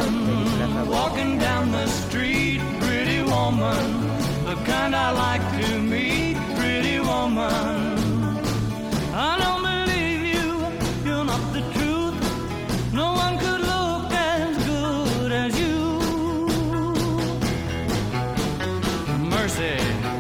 woman, walking down the street, pretty woman, the kind I like to meet, pretty woman. I don't believe you, you're not the truth. No one could look as good as you. Mercy.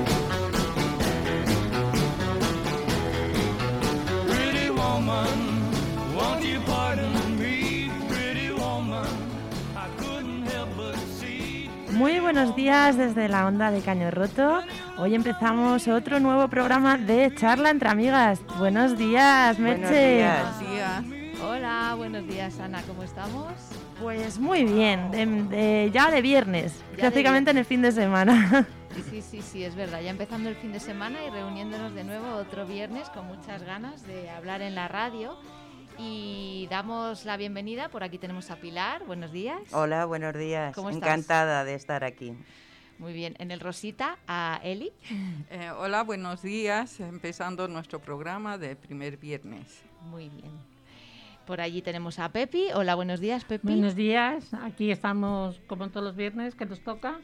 Pretty woman, won't you pardon me, pretty woman, I couldn't help but see. Muy buenos días desde la onda de Caño Roto. Hoy empezamos otro nuevo programa de charla entre amigas. Buenos días, Merche. Buenos días. Hola, buenos días, Ana, ¿cómo estamos? Pues muy bien, ya de viernes, Ya prácticamente en el fin de semana. Sí, es verdad, ya empezando el fin de semana y reuniéndonos de nuevo otro viernes con muchas ganas de hablar en la radio. Y damos la bienvenida, por aquí tenemos a Pilar, buenos días. Hola, buenos días. ¿Cómo estás? Encantada de estar aquí. Muy bien, en el Rosita a Eli. Hola, buenos días. Empezando nuestro programa de primer viernes. Muy bien. Por allí tenemos a Pepi. Hola, buenos días, Pepi. Buenos días, aquí estamos como todos los viernes que nos toca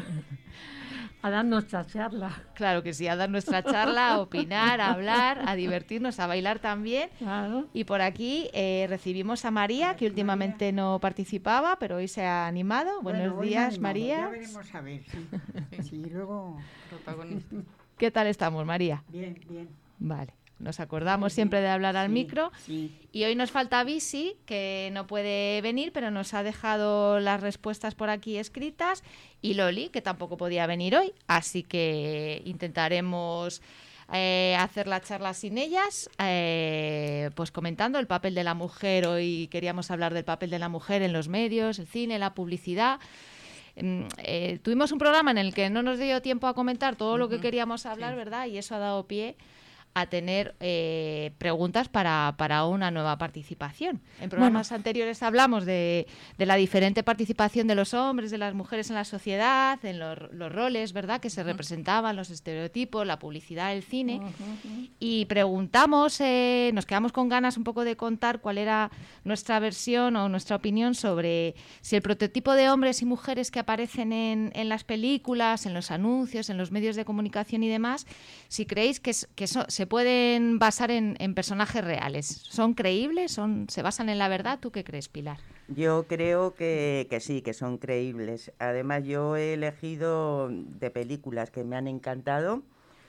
a dar nuestra charla. Claro que sí, a dar nuestra charla, a opinar, a hablar, a divertirnos, a bailar también. Claro. Y por aquí recibimos a María, que últimamente no participaba, pero hoy se ha animado. Buenos días, María. Ya veremos a ver, sí. Sí, luego... Protagonista. ¿Qué tal estamos, María? Bien, bien. Vale. Nos acordamos siempre de hablar al micro. Sí. Y hoy nos falta Visi, que no puede venir, pero nos ha dejado las respuestas por aquí escritas. Y Loli, que tampoco podía venir hoy. Así que intentaremos hacer la charla sin ellas, pues comentando el papel de la mujer. Hoy queríamos hablar del papel de la mujer en los medios, el cine, la publicidad. Tuvimos un programa en el que no nos dio tiempo a comentar todo lo que queríamos hablar, ¿verdad? Y eso ha dado pie a tener preguntas para una nueva participación. En programas anteriores hablamos de la diferente participación de los hombres, de las mujeres en la sociedad, en los roles, ¿verdad?, que se representaban, los estereotipos, la publicidad, el cine. Y preguntamos, nos quedamos con ganas un poco de contar cuál era nuestra versión o nuestra opinión sobre si el prototipo de hombres y mujeres que aparecen en las películas, en los anuncios, en los medios de comunicación y demás, si creéis que se pueden basar en personajes reales. ¿Son creíbles? ¿Se basan en la verdad? ¿Tú qué crees, Pilar? Yo creo que sí, que son creíbles. Además, yo he elegido de películas que me han encantado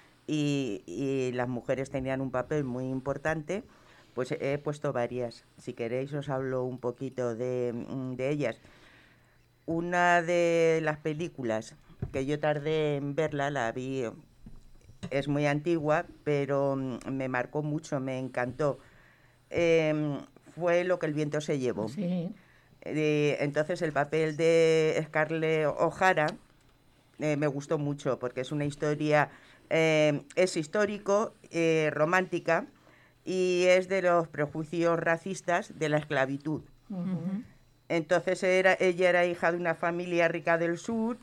y las mujeres tenían un papel muy importante, pues he puesto varias. Si queréis os hablo un poquito de ellas. Una de las películas que yo tardé en verla, la vi... Es muy antigua, pero me marcó mucho, me encantó. Fue Lo que el viento se llevó. Sí. Entonces el papel de Scarlett O'Hara me gustó mucho, porque es una historia, es histórico, romántica, y es de los prejuicios racistas de la esclavitud. Uh-huh. Entonces ella era hija de una familia rica del sur.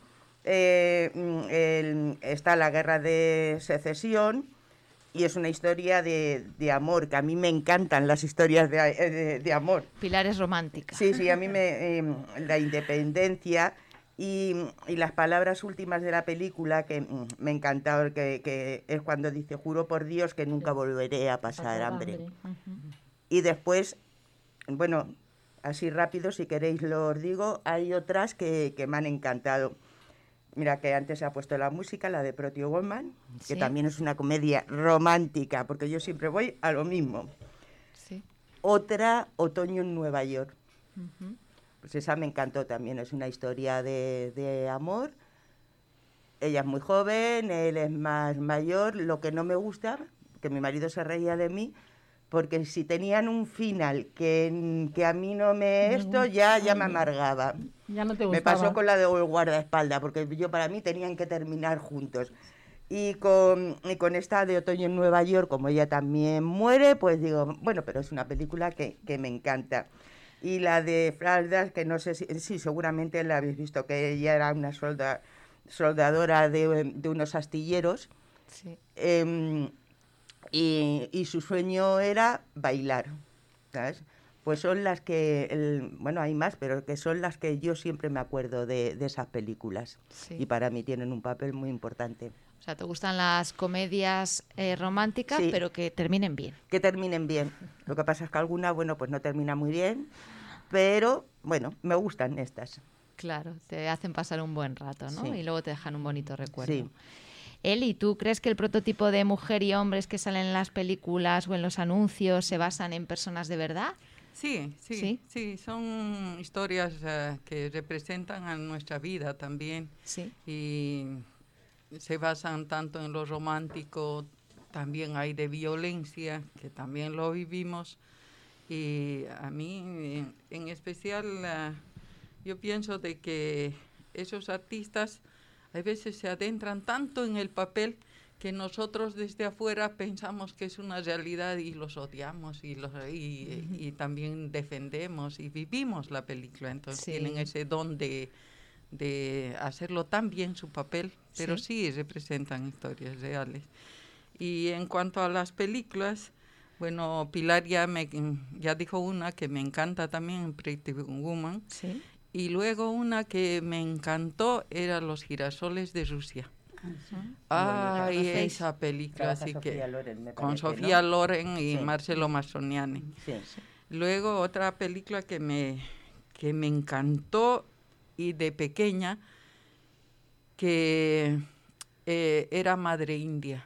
Está la guerra de secesión y es una historia de amor, que a mí me encantan las historias de amor. Pilar es romántica. Sí, a mí la independencia y las palabras últimas de la película que me encantaron, que es cuando dice: juro por Dios que nunca volveré a pasar hambre. Uh-huh. Y después, bueno, así rápido, si queréis los digo, hay otras que me han encantado. Mira, que antes se ha puesto la música, la de Pretty Woman, que también es una comedia romántica, porque yo siempre voy a lo mismo. Sí. Otra, Otoño en Nueva York. Uh-huh. Pues esa me encantó también, es una historia de amor. Ella es muy joven, él es más mayor. Lo que no me gusta, que mi marido se reía de mí, porque si tenían un final que a mí no me... Esto ya me amargaba. Ya no te Me gustaba. pasó con la de guardaespaldas, porque para mí tenían que terminar juntos. Y con esta de Otoño en Nueva York, como ella también muere, pues digo, bueno, pero es una película que me encanta. Y la de Flanders, que no sé si seguramente la habéis visto, que ella era una soldadora de unos astilleros. Sí. Y su sueño era bailar, ¿sabes? Pues son las que, bueno, hay más, pero que son las que yo siempre me acuerdo de esas películas. Sí. Y para mí tienen un papel muy importante. O sea, te gustan las comedias románticas, Sí. pero que terminen bien. Que terminen bien. Lo que pasa es que alguna, bueno, pues no termina muy bien, pero bueno, me gustan estas. Claro, te hacen pasar un buen rato, ¿no? Sí. Y luego te dejan un bonito recuerdo. Sí. Eli, ¿tú crees que el prototipo de mujer y hombres que salen en las películas o en los anuncios se basan en personas de verdad? Sí, sí, ¿Sí? sí, son historias que representan a nuestra vida también. Sí. Y se basan tanto en lo romántico, también hay de violencia, que también lo vivimos. Y a mí, en especial, yo pienso de que esos artistas a veces se adentran tanto en el papel que nosotros desde afuera pensamos que es una realidad y los odiamos y también defendemos y vivimos la película. Entonces Sí. tienen ese don de hacerlo tan bien su papel, pero sí representan historias reales. Y en cuanto a las películas, bueno, Pilar ya dijo una que me encanta también, Pretty Woman, Sí. y luego una que me encantó era Los girasoles de Rusia. Ay, ¿Conocéis? esa película, Trabaja así Sofía que Loren, me con parece, Sofía ¿no? Loren y Sí. Marcello Mastroianni. Sí. Luego otra película que me encantó y de pequeña, que era Madre India.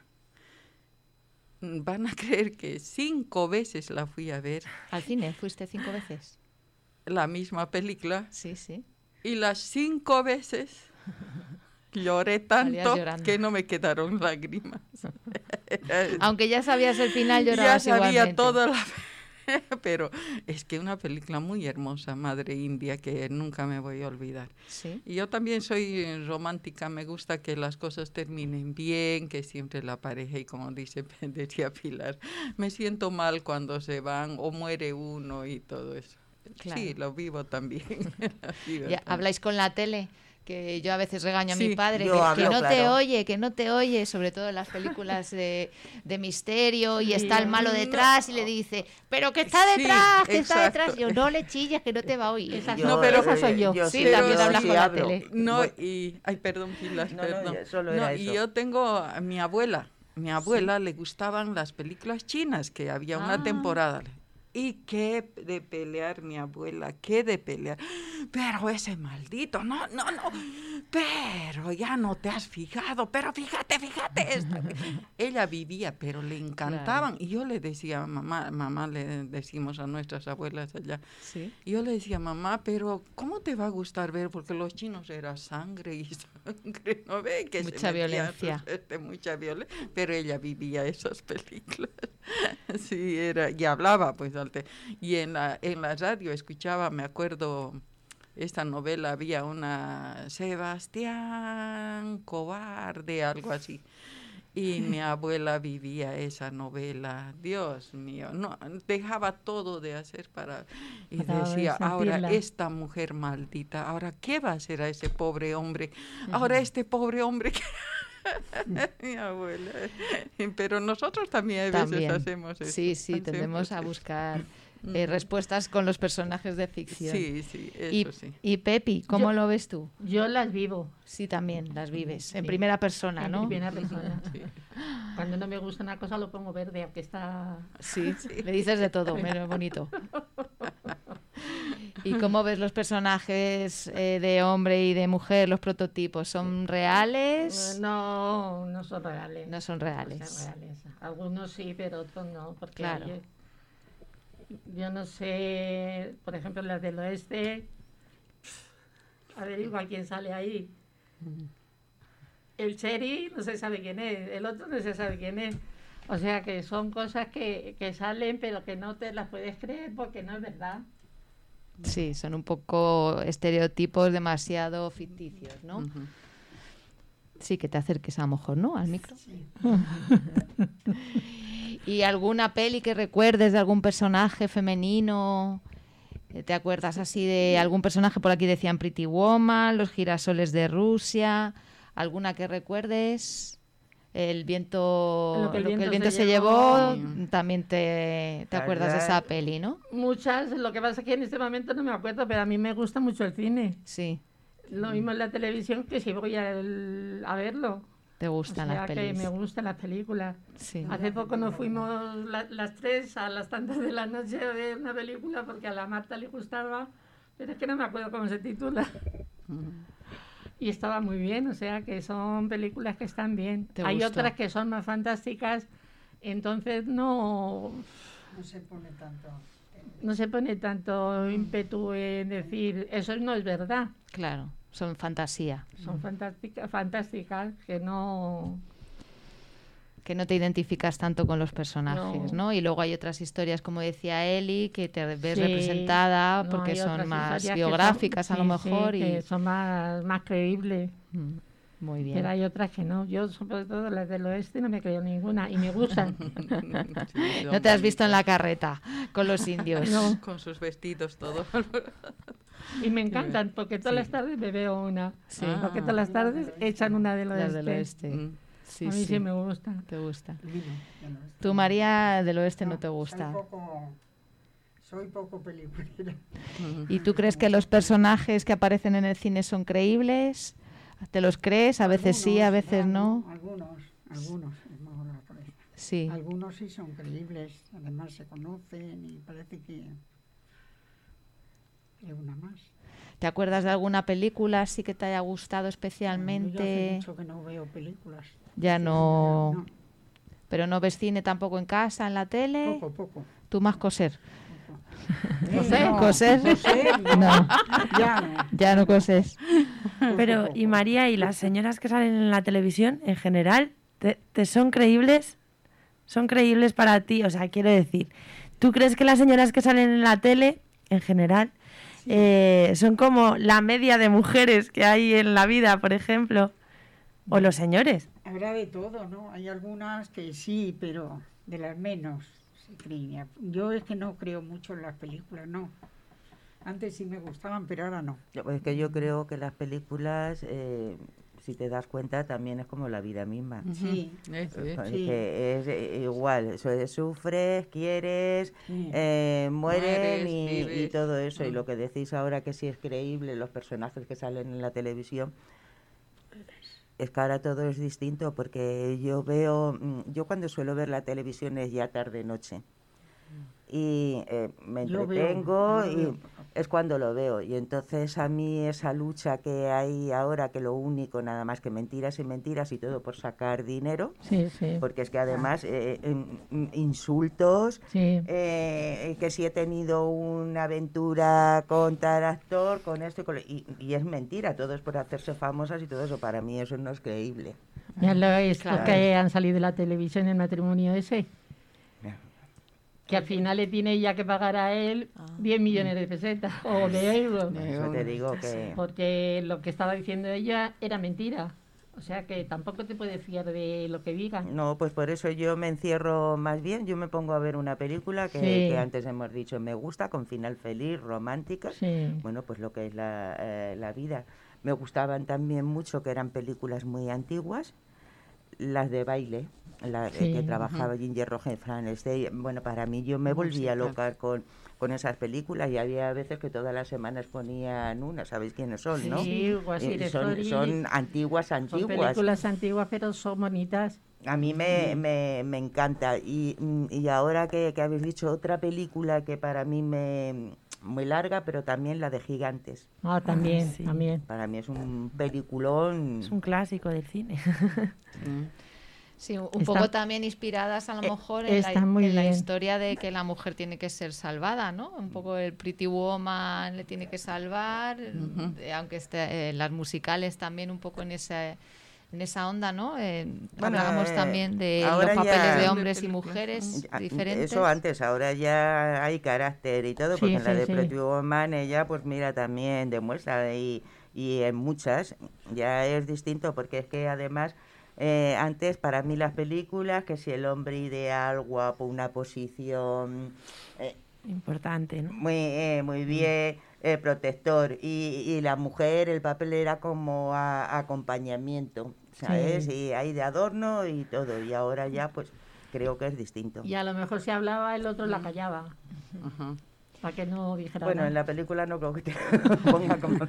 Van a creer que 5 veces la fui a ver, ¿Al cine fuiste 5 veces? la misma película, Sí, sí. y las 5 veces lloré Salías tanto llorando. que no me quedaron lágrimas. Aunque ya sabías el final, Ya llorabas sabía igualmente. toda la... Pero es que una película muy hermosa, Madre India, que nunca me voy a olvidar. Sí. Y yo también soy romántica, me gusta que las cosas terminen bien, que siempre la pareja, y como decía Pilar, me siento mal cuando se van o muere uno y todo eso. Claro. Sí, lo vivo también. Lo vivo Ya, también. ¿habláis con la tele? Que yo a veces regaño a mi Sí, padre, yo que hablo, no te claro. oye, que no te oye, sobre todo en las películas de misterio, y Sí, está el malo detrás y le dice, pero que está Sí, detrás, que está exacto. detrás. Yo, no le chilles, que no te va a oír. Esa- No, pero esa soy yo. Sí, sí, también yo hablas sí con la hablo. tele. No, Voy- y... Ay, perdón, Pilar, No, perdón. ya solo No, era y eso. yo tengo a mi abuela. Mi abuela le gustaban las películas chinas, que había una Ah. temporada. Y qué de pelear, mi abuela, qué de pelear. Pero ese maldito, no, pero ya no te has fijado, pero fíjate esto. Ella vivía, pero le encantaban. Y yo le decía, mamá le decimos a nuestras abuelas allá, Sí. y yo le decía, mamá, pero ¿cómo te va a gustar ver? Porque los chinos era sangre y sangre, ¿no ve? Que se Mucha metían violencia. mucha violencia. Pero ella vivía esas películas. Sí, era, y hablaba, pues, y en la radio escuchaba, me acuerdo, esta novela, había una Sebastián Cobarde, algo así. Y mi abuela vivía esa novela, Dios mío, no dejaba todo de hacer y Para decía, ahora sentirla. esta mujer maldita, ahora qué va a hacer a ese pobre hombre, ahora este pobre hombre que... Mi abuela. Pero nosotros también a veces También. hacemos eso. Sí, sí, tendemos a buscar respuestas con los personajes de ficción. Sí, sí, Y, eso sí. y Pepi, ¿cómo lo ves tú? Yo las vivo. Sí, también las vives, en Sí. primera persona, En ¿no? primera persona. Cuando no me gusta una cosa lo pongo verde, aunque está... Sí, le dices de todo, menos bonito. ¿Y cómo ves los personajes de hombre y de mujer, los prototipos? ¿Son reales? No, no son reales. No son No reales. son reales. Algunos sí, pero otros no. Porque Claro. yo no sé, por ejemplo, las del oeste, averigua quién sale ahí. El Cheri no se sabe quién es, el otro no se sabe quién es. O sea que son cosas que salen, pero que no te las puedes creer porque no es verdad. Sí, son un poco estereotipos demasiado ficticios, ¿no? Ujú. Sí, que te acerques a lo mejor, ¿no? Al micro. ¿Y alguna peli que recuerdes de algún personaje femenino? ¿Te acuerdas así de algún personaje? Por aquí decían Pretty Woman, Los girasoles de Rusia. ¿Alguna que recuerdes? El viento, Lo que el viento se se llevó, llevó. también te acuerdas de esa peli, ¿no? Muchas, lo que pasa es que en este momento no me acuerdo, pero a mí me gusta mucho el cine. Sí, Lo mismo en la televisión que si voy a verlo. te gustan O sea las que pelis. me gustan las películas. Sí. Hace poco nos fuimos las tres a las tantas de la noche a ver una película porque a la Marta le gustaba, pero es que no me acuerdo cómo se titula. Y estaba muy bien, o sea que son películas que están bien. ¿Te Hay gustó? otras que son más fantásticas, entonces no se pone tanto. se pone tanto ímpetu en decir, eso no es verdad. Claro, son fantasía. Son fantásticas que no... Que no te identificas tanto con los personajes, No. ¿no? Y luego hay otras historias, como decía Eli, que te ves Sí, representada no, porque hay son otras más historias que biográficas a lo sí, mejor. sí, y que son más creíbles. Muy bien. Pero hay otras que no. Yo, sobre todo las del oeste, no me creo ninguna y me gustan. Sí, No te has visto en la carreta con los indios. No. Con sus vestidos todos. Y me encantan porque todas las tardes me veo una. Sí. Porque todas las tardes echan una del Las oeste. del oeste. Sí, A mí sí me gusta. Te gusta. El vino, Tú, María, del oeste no te Soy gusta. soy poco peliculera. ¿Y tú crees que los personajes que aparecen en el cine son creíbles? ¿Te los crees? A veces sí, a veces no. Algunos, vamos a la cabeza. Sí. Algunos sí son creíbles, además se conocen y parece que una más. ¿Te acuerdas de alguna película así que te haya gustado Yo hace especialmente? mucho que no veo películas. Ya no. No, ¿Pero no ves cine tampoco en casa, en la tele? poco. ¿Tú más coser? ¿Coser? No, ¿Coser? No, ya no. ya no coses. Pero, y María, ¿y las señoras que salen en la televisión, en general, te son creíbles? ¿Son creíbles para ti? O sea, quiero decir, ¿tú crees que las señoras que salen en la tele, en general, son como la media de mujeres que hay en la vida, por ejemplo? ¿O los señores? Habrá de todo, ¿no? Hay algunas que sí, pero de las menos se creen. Yo es que no creo mucho en las películas, no. Antes sí me gustaban, pero ahora no. Es que yo creo que las películas, si te das cuenta, también es como la vida misma. Sí, sí. Que es igual, sufres, quieres, Sí. mueren Mueres, y vives. todo eso. Y lo que decís ahora que sí es creíble, los personajes que salen en la televisión, es que ahora todo es distinto porque yo cuando suelo ver la televisión es ya tarde-noche. Y me Yo veo, entretengo yo y veo. es cuando lo veo. Y entonces a mí esa lucha que hay ahora, que lo único nada más que mentiras y mentiras y todo por sacar dinero, Sí, sí. porque es que además insultos, Sí. que si he tenido una aventura con tal actor, con esto y es mentira, todo es por hacerse famosas y todo eso. Para mí eso no es creíble. Ya lo es Claro. que han salido de la televisión el matrimonio ese. Que al final le tiene ya que pagar a él 10 millones de pesetas o de euros. Por eso te digo que... Porque lo que estaba diciendo ella era mentira. O sea que tampoco te puedes fiar de lo que digan. No, pues por eso yo me encierro más bien, yo me pongo a ver una película Sí. que antes hemos dicho me gusta, con final feliz, romántica, Sí. bueno, pues lo que es la vida. Me gustaban también mucho que eran películas muy antiguas, las de baile, Sí. que trabajaba Ginger Roger Frankenstein. Bueno, para mí yo me volvía loca con esas películas y había veces que todas las semanas ponían una, ¿sabéis quiénes son, no? Sí, Guasir Story. Son antiguas. Son películas antiguas, pero son bonitas. A mí me encanta. Y ahora que habéis dicho otra película que para mí muy larga, pero también la de Gigantes. Ah, también, sí. también. Para mí es un peliculón. Es un clásico del cine. Sí, un Está- poco también inspiradas a lo mejor en está muy la bien. historia de que la mujer tiene que ser salvada, ¿no? Un poco el Pretty Woman le tiene que salvar, aunque las musicales también un poco en esa onda, ¿no? Bueno, Hablábamos también de los ahora papeles ya- de hombres y películas. mujeres Ah, diferentes. Eso antes, ahora ya hay carácter y todo, Sí, porque en la sí, de sí. Pretty Woman ella, pues mira, también demuestra y en muchas ya es distinto, porque es que además antes para mí las películas, que si el hombre ideal, guapo, una posición, importante, ¿no? Muy bien, protector. Y la mujer, el papel era como acompañamiento, ¿sabes? Sí. Y ahí de adorno y todo. Y ahora ya, pues, creo que es distinto. Y a lo mejor si hablaba, el otro la callaba. Ajá. Para que no dijera Bueno, nada. en la película no creo que te ponga como...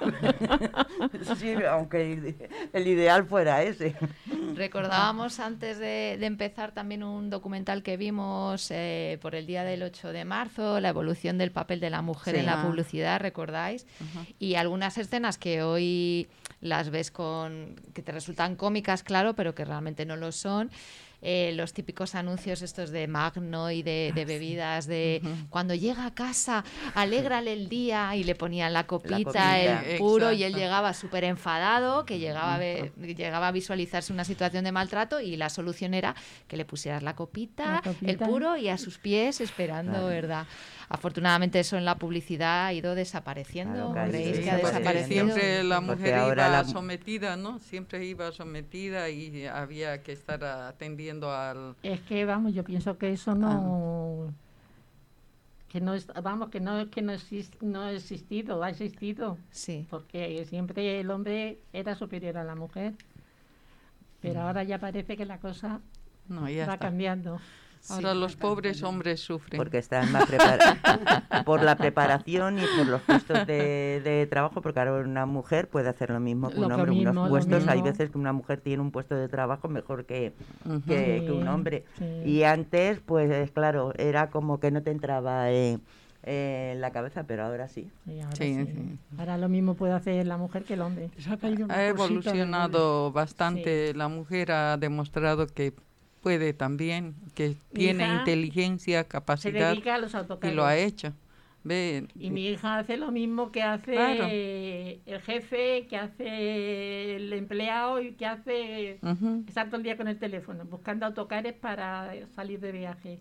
Sí, aunque el ideal fuera ese. Recordábamos antes de empezar también un documental que vimos por el día del 8 de marzo, la evolución del papel de la mujer Sí. en la publicidad, ¿recordáis? Y algunas escenas que hoy las ves que te resultan cómicas, claro, pero que realmente no lo son. Los típicos anuncios estos de Magno y de bebidas, de cuando llega a casa, alégrale el día, y le ponían la copita, el puro, y él Exacto. llegaba súper enfadado, que llegaba a visualizarse una situación de maltrato, y la solución era que le pusieras la copita, el puro y a sus pies esperando, Claro. ¿verdad? Afortunadamente eso en la publicidad ha ido desapareciendo. Claro, ¿Creéis sí, que ha porque desaparecido? Siempre la Porque mujer ahora iba la- sometida, ¿no? Siempre iba sometida y había que estar atendiendo al... Es que, vamos, yo pienso que eso no... Que no, vamos, que no ha existido, ha existido. Sí. Porque siempre el hombre era superior a la mujer. Pero ahora ya parece que la cosa No, ya va está. cambiando. Ahora los pobres hombres sufren. Porque están más preparados por la preparación y por los puestos de trabajo, porque ahora una mujer puede hacer lo mismo que un Lo hombre. mismo, Unos lo puestos, hay mismo. veces que una mujer tiene un puesto de trabajo mejor que Sí, un hombre. sí. Y antes, pues claro, era como que no te entraba en la cabeza, pero ahora sí. Y ahora, Sí, sí. sí. Ahora lo mismo puede hacer la mujer que el hombre. Les ha caído una Ha cosita de evolucionado bastante. La mujer ha demostrado que puede también, que tiene hija inteligencia, Se capacidad dedica a los y autocargos. lo ha hecho. Ve, Y mi hija hace lo mismo que hace Claro. el jefe, que hace el empleado y que hace ujú. estar todo el día con el teléfono, buscando autocares para salir de viaje.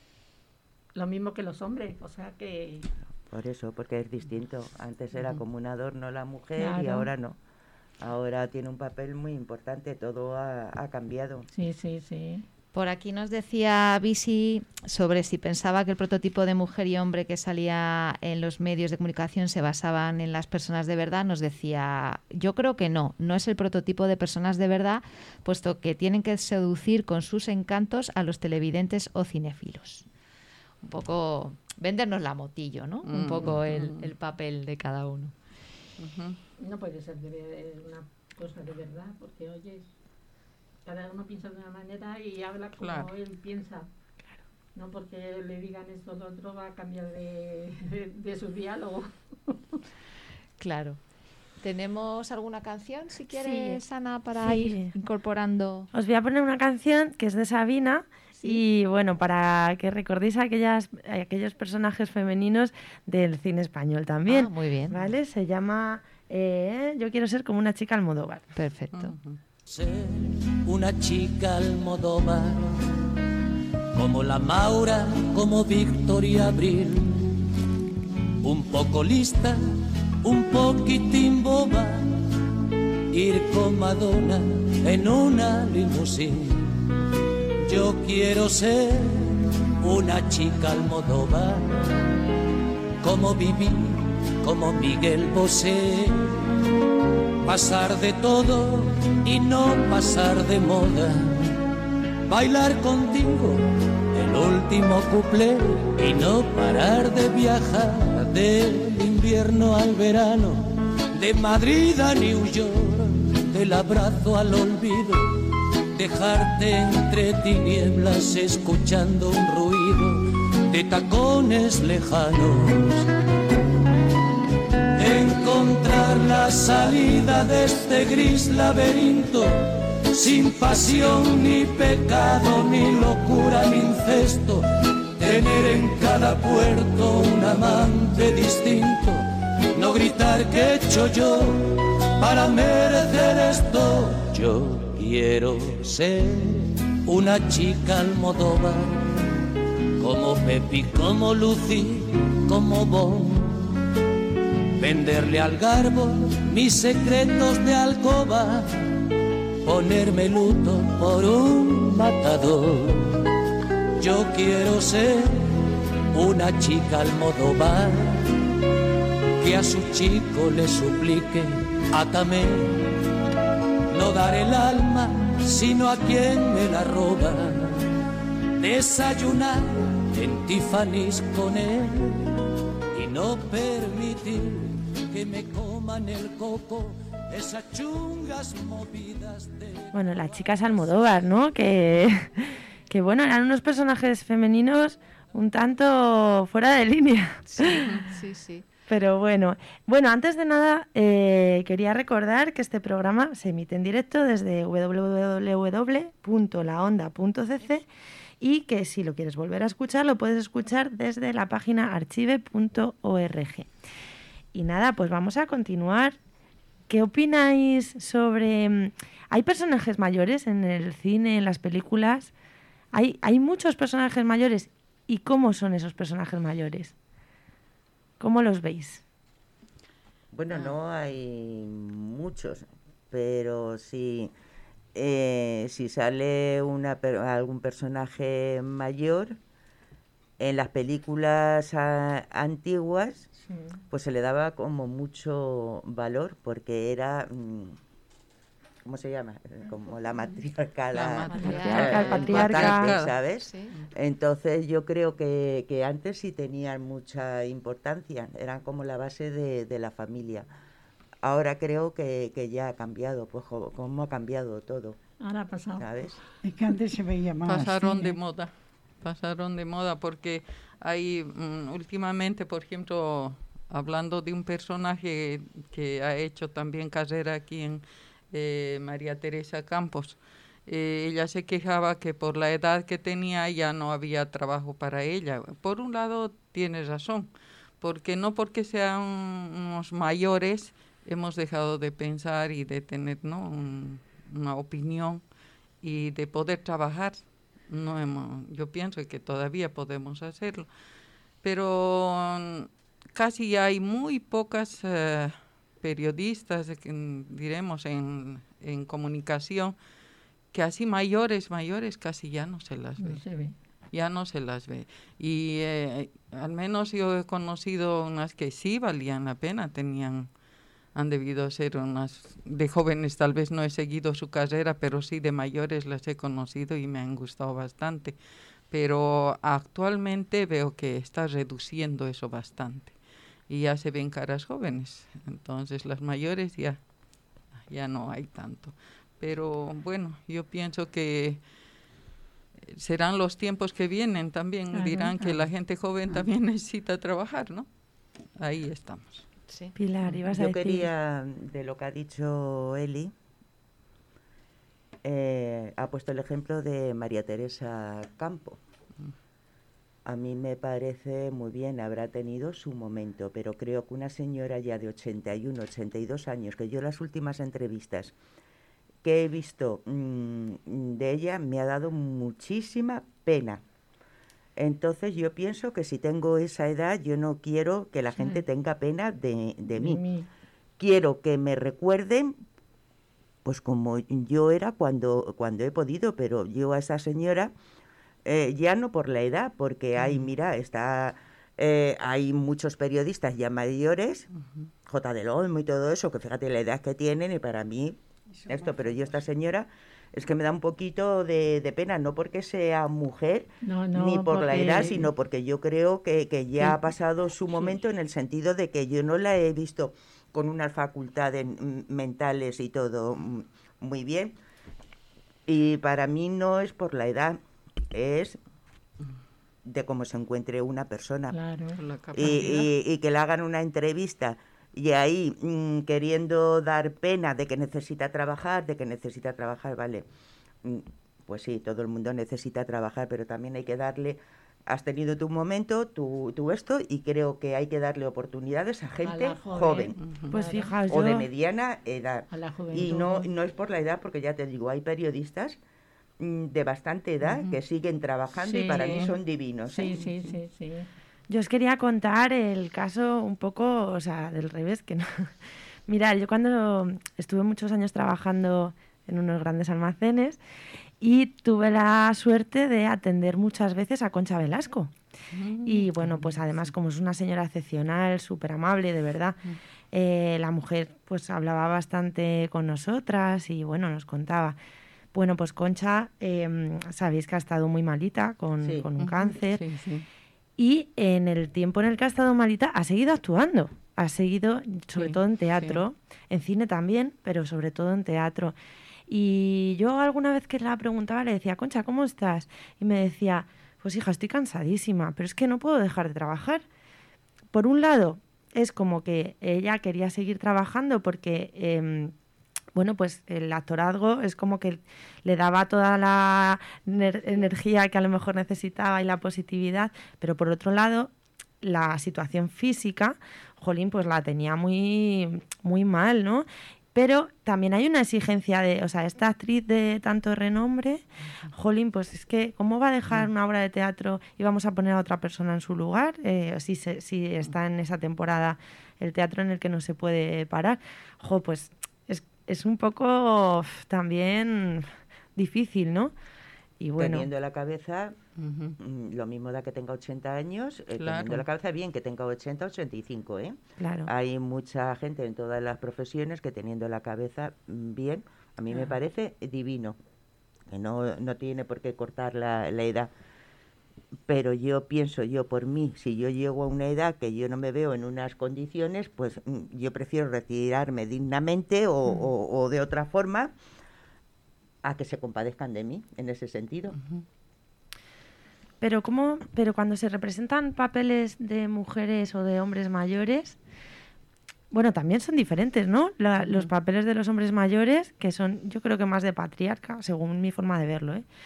Lo mismo que los hombres, o sea que... Por eso, porque es distinto. Antes era como un adorno la mujer y Claro. ahora no. Ahora tiene un papel muy importante, todo ha cambiado. Sí, sí, sí. Por aquí nos decía Bisi sobre si pensaba que el prototipo de mujer y hombre que salía en los medios de comunicación se basaban en las personas de verdad. Nos decía, yo creo que no es el prototipo de personas de verdad, puesto que tienen que seducir con sus encantos a los televidentes o cinéfilos. Un poco vendernos la motillo, ¿no? Un poco el papel de cada uno. No puede ser una cosa de verdad, porque oye, cada uno piensa de una manera y habla como Claro. él piensa. No porque le digan esto o otro va a cambiar de su diálogo. Claro. ¿Tenemos alguna canción, si quieres, Ana, para Sí. ir incorporando? Os voy a poner una canción que es de Sabina y bueno, para que recordéis a aquellos personajes femeninos del cine español también. Ah, muy bien. ¿Vale? Se llama Yo quiero ser como una chica Almodóvar. Perfecto. Ser una chica Almodóvar, como la Maura, como Victoria Abril, un poco lista, un poquitín boba, ir con Madonna en una limusín. Yo quiero ser una chica Almodóvar, como Viví, como Miguel Bosé, pasar de todo y no pasar de moda, bailar contigo el último cuplé y no parar de viajar del invierno al verano, de Madrid a New York, del abrazo al olvido, dejarte entre tinieblas escuchando un ruido de tacones lejanos, encontrar la salida de este gris laberinto, sin pasión ni pecado, ni locura ni incesto, tener en cada puerto un amante distinto, no gritar que he hecho yo para merecer esto. Yo quiero ser una chica Almodóvar, como Pepi, como Lucy, como Bon, venderle al garbo mis secretos de alcoba, ponerme luto por un matador. Yo quiero ser una chica Almodóvar que a su chico le suplique: átame, no daré el alma sino a quien me la roba, desayunar en Tiffany's con él y no permitir que me coman el coco esas chungas movidas de... Bueno, las chicas Almodóvar, ¿no? Que bueno, eran unos personajes femeninos un tanto fuera de línea. Sí, sí, sí. Pero bueno, antes de nada quería recordar que este programa se emite en directo desde www.laonda.cc y que si lo quieres volver a escuchar, lo puedes escuchar desde la página archive.org. Y nada, pues vamos a continuar. ¿Qué opináis sobre... ¿Hay personajes mayores en el cine, en las películas? ¿Hay muchos personajes mayores? ¿Y cómo son esos personajes mayores? ¿Cómo los veis? Bueno, no hay muchos, pero sí, si sale algún personaje mayor, en las películas antiguas, Sí. pues se le daba como mucho valor, porque era, ¿cómo se llama? Como la matriarca, La matriarca, el patriarca. importante, ¿sabes? Sí. Entonces yo creo que antes sí tenían mucha importancia, eran como la base de la familia. Ahora creo que ya ha cambiado, pues cómo ha cambiado todo, Ahora ha pasado. ¿sabes? Es que antes se veía más. Pasaron cine. de moda porque hay últimamente, por ejemplo, hablando de un personaje que ha hecho también carrera aquí en María Teresa Campos, ella se quejaba que por la edad que tenía ya no había trabajo para ella. Por un lado tiene razón, porque no porque sean unos mayores hemos dejado de pensar y de tener, ¿no?, una opinión y de poder trabajar. Yo pienso que todavía podemos hacerlo, pero casi hay muy pocas periodistas, diremos, en comunicación, que así mayores casi ya no se las ve. No se ve. Ya no se las ve. Y al menos yo he conocido unas que sí valían la pena, han debido ser unas de jóvenes, tal vez no he seguido su carrera, pero sí de mayores las he conocido y me han gustado bastante. Pero actualmente veo que está reduciendo eso bastante y ya se ven caras jóvenes, entonces las mayores ya no hay tanto. Pero bueno, yo pienso que serán los tiempos que vienen también, Claro, dirán que claro. la gente joven también necesita trabajar, ¿no? Ahí estamos. Sí. Pilar, ibas a Yo decir... quería, de lo que ha dicho Eli, ha puesto el ejemplo de María Teresa Campo. A mí me parece muy bien, habrá tenido su momento, pero creo que una señora ya de 81, 82 años, que yo las últimas entrevistas que he visto de ella me ha dado muchísima pena. Entonces yo pienso que si tengo esa edad, yo no quiero que la gente tenga pena de mí. Quiero que me recuerden pues como yo era cuando he podido, pero yo a esa señora, ya no por la edad, porque hay, mira, hay muchos periodistas ya mayores, J. del Olmo y todo eso, que fíjate la edad que tienen, y para mí esto, pero yo esta señora es que me da un poquito de pena, no porque sea mujer, No, ni por la porque- edad, sino porque yo creo que ya ha pasado su momento, en el sentido de que yo no la he visto con unas facultades mentales y todo muy bien. Y para mí no es por la edad, es de cómo se encuentre una persona. Claro. Por la capacidad. Y que le hagan una entrevista y ahí queriendo dar pena de que necesita trabajar, vale. Pues sí, todo el mundo necesita trabajar, pero también hay que darle... Has tenido tu momento, tu esto, y creo que hay que darle oportunidades a gente la joven. Pues Claro. fijaos, O de yo... mediana edad. A la Y juventud. no es por la edad, porque ya te digo, hay periodistas de bastante edad que siguen trabajando y para Sí. mí son divinos. Sí, sí, sí, sí. Yo os quería contar el caso un poco, o sea, del revés, que no. Mirad, yo cuando estuve muchos años trabajando en unos grandes almacenes y tuve la suerte de atender muchas veces a Concha Velasco. Y bueno, pues además como es una señora excepcional, súper amable, de verdad, la mujer pues hablaba bastante con nosotras y bueno, nos contaba. Bueno, pues Concha, sabéis que ha estado muy malita con un cáncer. Sí, sí. Y en el tiempo en el que ha estado malita ha seguido actuando. Ha seguido, sobre todo en teatro, en cine también, pero sobre todo en teatro. Y yo alguna vez que la preguntaba le decía, Concha, ¿cómo estás? Y me decía, pues hija, estoy cansadísima, pero es que no puedo dejar de trabajar. Por un lado, es como que ella quería seguir trabajando porque... bueno, pues el actorazgo es como que le daba toda la energía que a lo mejor necesitaba y la positividad, pero por otro lado, la situación física, jolín, pues la tenía muy, muy mal, ¿no? Pero también hay una exigencia de, o sea, esta actriz de tanto renombre, jolín, pues es que, ¿cómo va a dejar una obra de teatro y vamos a poner a otra persona en su lugar? Si está en esa temporada el teatro en el que no se puede parar. Jo, pues es un poco también difícil, ¿no? Y bueno, teniendo la cabeza, lo mismo da que tenga 80 años, teniendo la cabeza bien que tenga 80, 85, ¿eh? Claro. Hay mucha gente en todas las profesiones que teniendo la cabeza bien, a mí me parece divino, que no tiene por qué cortar la edad. Pero yo pienso, yo por mí, si yo llego a una edad que yo no me veo en unas condiciones, pues yo prefiero retirarme dignamente o de otra forma a que se compadezcan de mí en ese sentido. Pero cuando se representan papeles de mujeres o de hombres mayores, bueno, también son diferentes, ¿no? Los papeles de los hombres mayores, que son, yo creo que más de patriarca, según mi forma de verlo, ¿eh?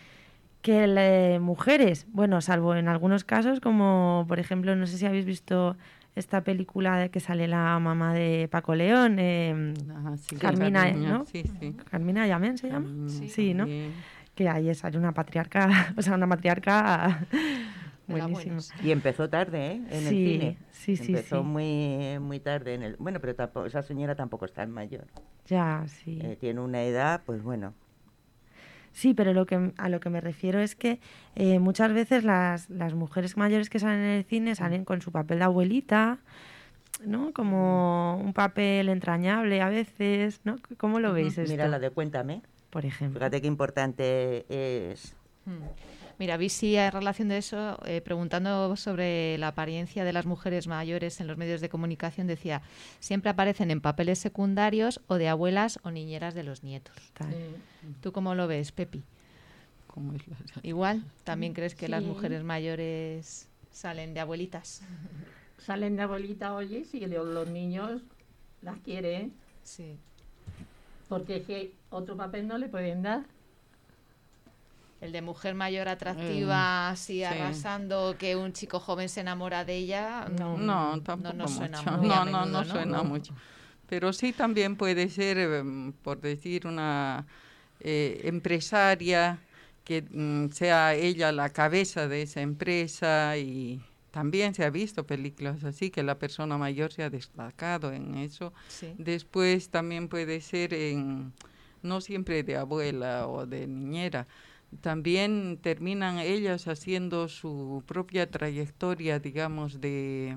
Que mujeres, bueno, salvo en algunos casos, como por ejemplo, no sé si habéis visto esta película de que sale la mamá de Paco León, Carmina, ¿no? Sí, sí. Carmina Yamén se llama. Sí, ¿no? Que ahí sale una patriarca, o sea, una matriarca buenísima. Y empezó tarde, ¿eh? En el cine. Sí, empezó muy, muy tarde en el. Bueno, pero esa señora tampoco es tan mayor. Ya, sí. Tiene una edad, pues bueno. Sí, pero a lo que me refiero es que muchas veces las mujeres mayores que salen en el cine salen con su papel de abuelita, ¿no? Como un papel entrañable a veces, ¿no? ¿Cómo lo veis esto? Mira la de Cuéntame. Por ejemplo. Fíjate qué importante es. Mira, Visi, en relación de eso, preguntando sobre la apariencia de las mujeres mayores en los medios de comunicación, decía, siempre aparecen en papeles secundarios o de abuelas o niñeras de los nietos. ¿Tú cómo lo ves, Pepi? ¿Igual? ¿También crees que las mujeres mayores salen de abuelitas? Salen de abuelita, oye, si los niños las quieren. Sí. Porque es que otro papel no le pueden dar. El de mujer mayor atractiva, así arrasando, que un chico joven se enamora de ella, no tampoco no suena mucho. muy a menudo, no suena mucho. Pero sí también puede ser, por decir, una empresaria que sea ella la cabeza de esa empresa, y también se ha visto películas así, que la persona mayor se ha destacado en eso. Sí. Después también puede ser no siempre de abuela o de niñera. También terminan ellas haciendo su propia trayectoria, digamos, de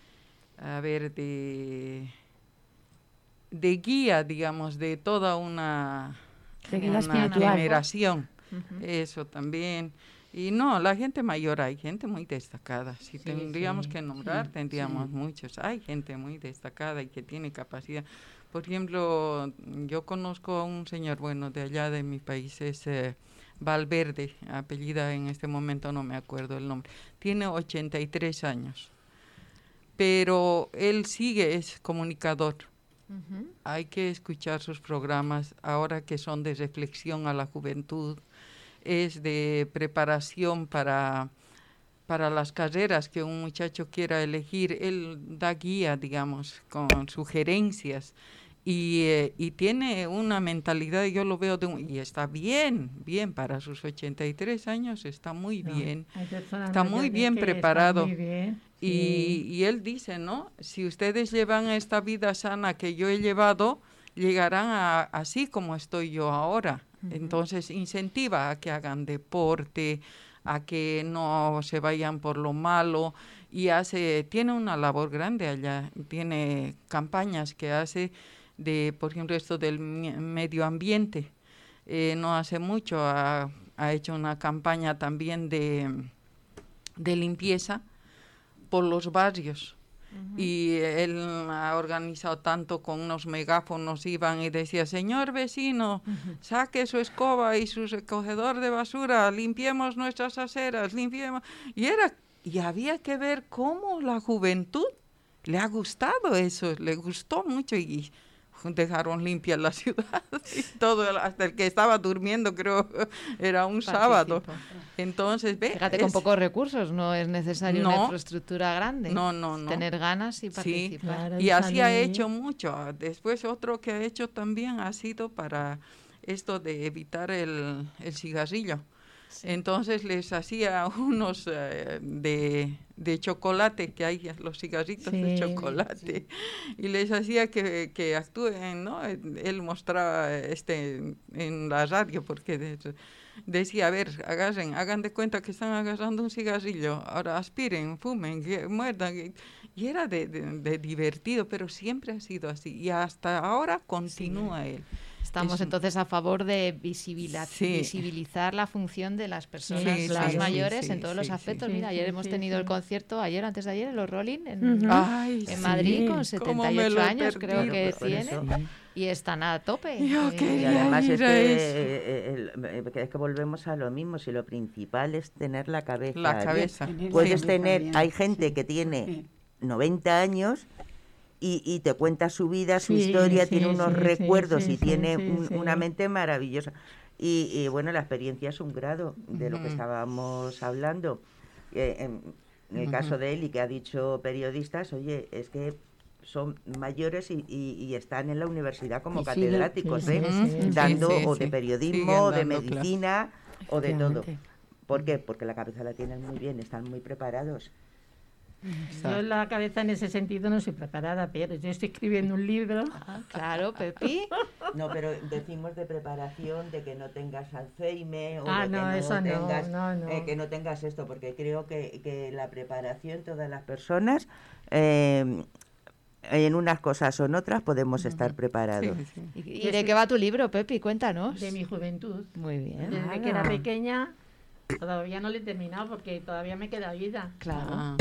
guía, digamos, de toda una generación. Eso también. Y no, la gente mayor, hay gente muy destacada. Si tendríamos que nombrar, tendríamos muchos. Hay gente muy destacada y que tiene capacidad. Por ejemplo, yo conozco a un señor, bueno, de allá de mi país, es Valverde, apellida en este momento no me acuerdo el nombre. Tiene 83 años, pero él es comunicador. Hay que escuchar sus programas ahora, que son de reflexión a la juventud, es de preparación para las carreras que un muchacho quiera elegir. Él da guía, digamos, con sugerencias. Y tiene una mentalidad, yo lo veo, y está bien para sus 83 años, está muy bien, está muy bien preparado. Muy bien, y él dice, ¿no? Si ustedes llevan esta vida sana que yo he llevado, llegarán así como estoy yo ahora. Entonces incentiva a que hagan deporte, a que no se vayan por lo malo, y tiene una labor grande allá, tiene campañas que hace de, por ejemplo, esto del medio ambiente. No hace mucho ha hecho una campaña también de limpieza por los barrios. Y él ha organizado tanto, con unos megáfonos iban y decía: señor vecino, saque su escoba y su recogedor de basura, limpiemos nuestras aceras, limpiemos. Y había que ver cómo la juventud le ha gustado eso, le gustó mucho, y dejaron limpia la ciudad y todo, hasta el que estaba durmiendo, creo, era un sábado. Entonces, fíjate, con pocos recursos no es necesario una infraestructura grande. No. Tener ganas y participar. Sí, claro, y así ha hecho mucho. Después otro que ha hecho también ha sido para esto de evitar el cigarrillo. Sí. Entonces les hacía unos de chocolate, que hay los cigarritos de chocolate, y les hacía que actúen, ¿no? Él mostraba en la radio, porque decía: a ver, hagan de cuenta que están agarrando un cigarrillo, ahora aspiren, fumen, muerdan. Y era de divertido, pero siempre ha sido así, y hasta ahora continúa él. Estamos entonces a favor de visibilizar la función de las personas más mayores en todos los aspectos. Mira, ayer hemos tenido el concierto, antes de ayer, los Rolling en Madrid, con 78 años creo que tiene, y están a tope. Y además es que volvemos a lo mismo, si lo principal es tener la cabeza. La cabeza. Puedes hay gente que tiene 90 años y te cuenta su vida, su historia, tiene unos recuerdos y tiene una mente maravillosa. Y bueno, la experiencia es un grado de lo que estábamos hablando. En el caso de él, y que ha dicho periodistas, oye, es que son mayores y están en la universidad como catedráticos, dando o de periodismo, o de medicina, o de todo. ¿Por qué? Porque la cabeza la tienen muy bien, están muy preparados. Yo en la cabeza en ese sentido no soy preparada, pero yo estoy escribiendo un libro. Claro, Pepi. No, pero decimos de preparación, de que no tengas Alzheimer, o que no tengas esto, porque creo que la preparación, todas las personas, en unas cosas o en otras podemos estar preparados. ¿Y de qué va tu libro, Pepi? Cuéntanos. De mi juventud. Muy bien. Desde que era pequeña, todavía no lo he terminado porque todavía me queda vida. Claro.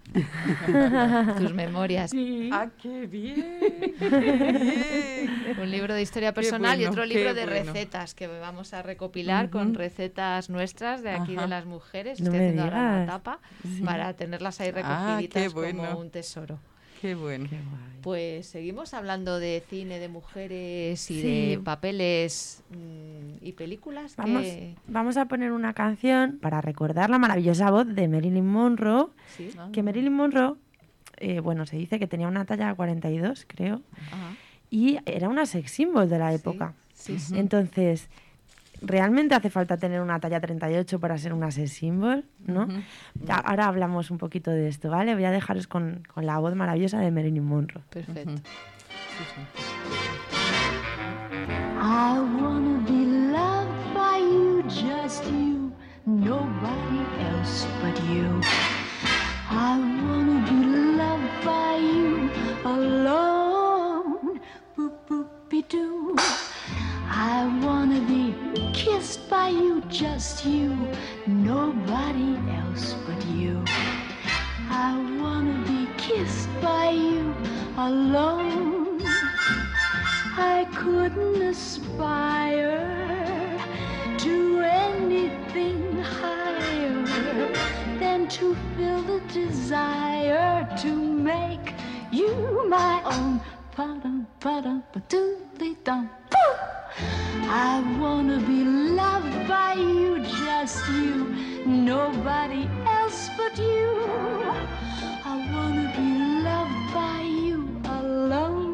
Tus memorias. Sí. ¡Qué bien! ¡Qué bien! Un libro de historia personal y otro libro de recetas que vamos a recopilar con recetas nuestras de aquí de las mujeres. Estoy haciendo ahora una tapa para tenerlas ahí recogiditas como un tesoro. Qué bueno. Qué guay. Pues seguimos hablando de cine, de mujeres y de papeles y películas. Vamos a poner una canción para recordar la maravillosa voz de Marilyn Monroe. Sí. Que Marilyn Monroe, se dice que tenía una talla 42, creo, y era una sex symbol de la época. Sí. Entonces, ¿realmente hace falta tener una talla 38 para ser una sex symbol? ¿No? Ahora hablamos un poquito de esto, ¿vale? Voy a dejaros con la voz maravillosa de Marilyn Monroe. Perfecto. I wanna be loved by you, just you, nobody else but you. I wanna be loved by you alone, boop-boop-be-doo. I wanna be kissed by you, just you, nobody else but you. I wanna be kissed by you alone. I couldn't aspire to anything higher than to feel the desire to make you my own. I wanna be loved by you, just you, nobody else but you. I wanna be loved by you alone.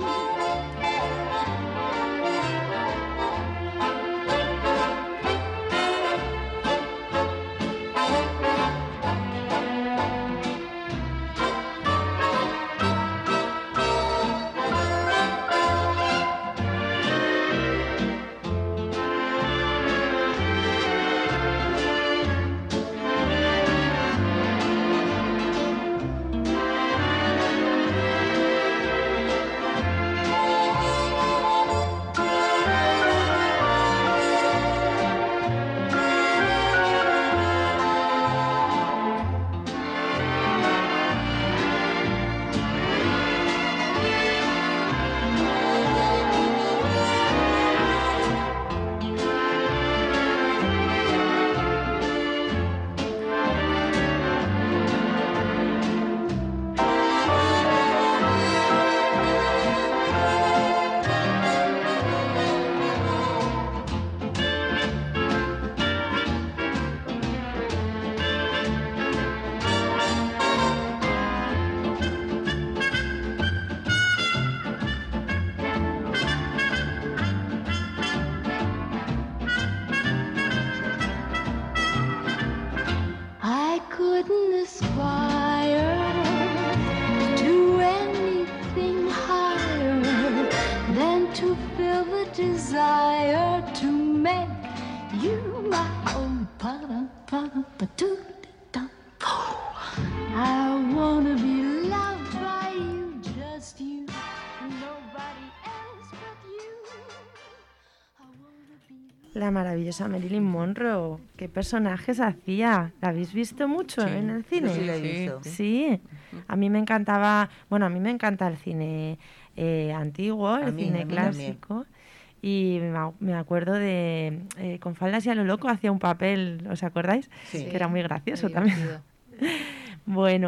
desire to make you my own. I wanna be loved by you, just you, nobody else but you. I wanna be... La maravillosa Marilyn Monroe. ¿Qué personajes hacía? ¿La habéis visto mucho Sí, en el cine? yo sí la he visto. Sí. A mí me encantaba, bueno, a mí me encanta el cine antiguo, el cine a mí clásico. Y me acuerdo de Con faldas y a lo loco hacía un papel, ¿os acordáis? Sí. Que era muy gracioso Muy también. divertido. Bueno,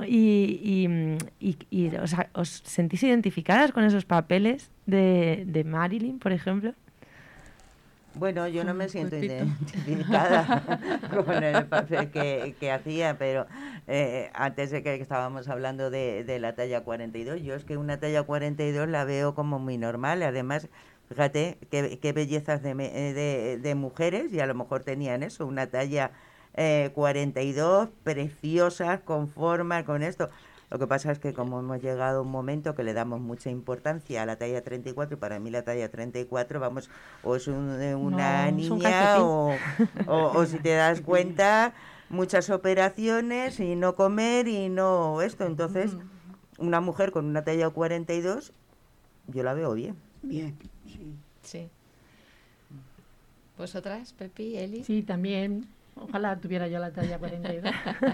¿os sentís identificadas con esos papeles de Marilyn, por ejemplo? Bueno, yo no me siento poquito. identificada con el papel que hacía, pero antes de que estábamos hablando de la talla 42, yo es que una talla 42 la veo como muy normal. Además, fíjate qué bellezas de mujeres, y a lo mejor tenían eso, una talla 42, preciosas, con forma, con esto. Lo que pasa es que como hemos llegado a un momento que le damos mucha importancia a la talla 34, y para mí la talla 34, vamos, o es una No, es un niña calcetín. o si te das cuenta, muchas operaciones y no comer y no esto. Entonces, una mujer con una talla 42, yo la veo bien. Bien, sí. Sí. ¿Vosotras, Pepi, Eli? Sí, también. Ojalá tuviera yo la talla 42.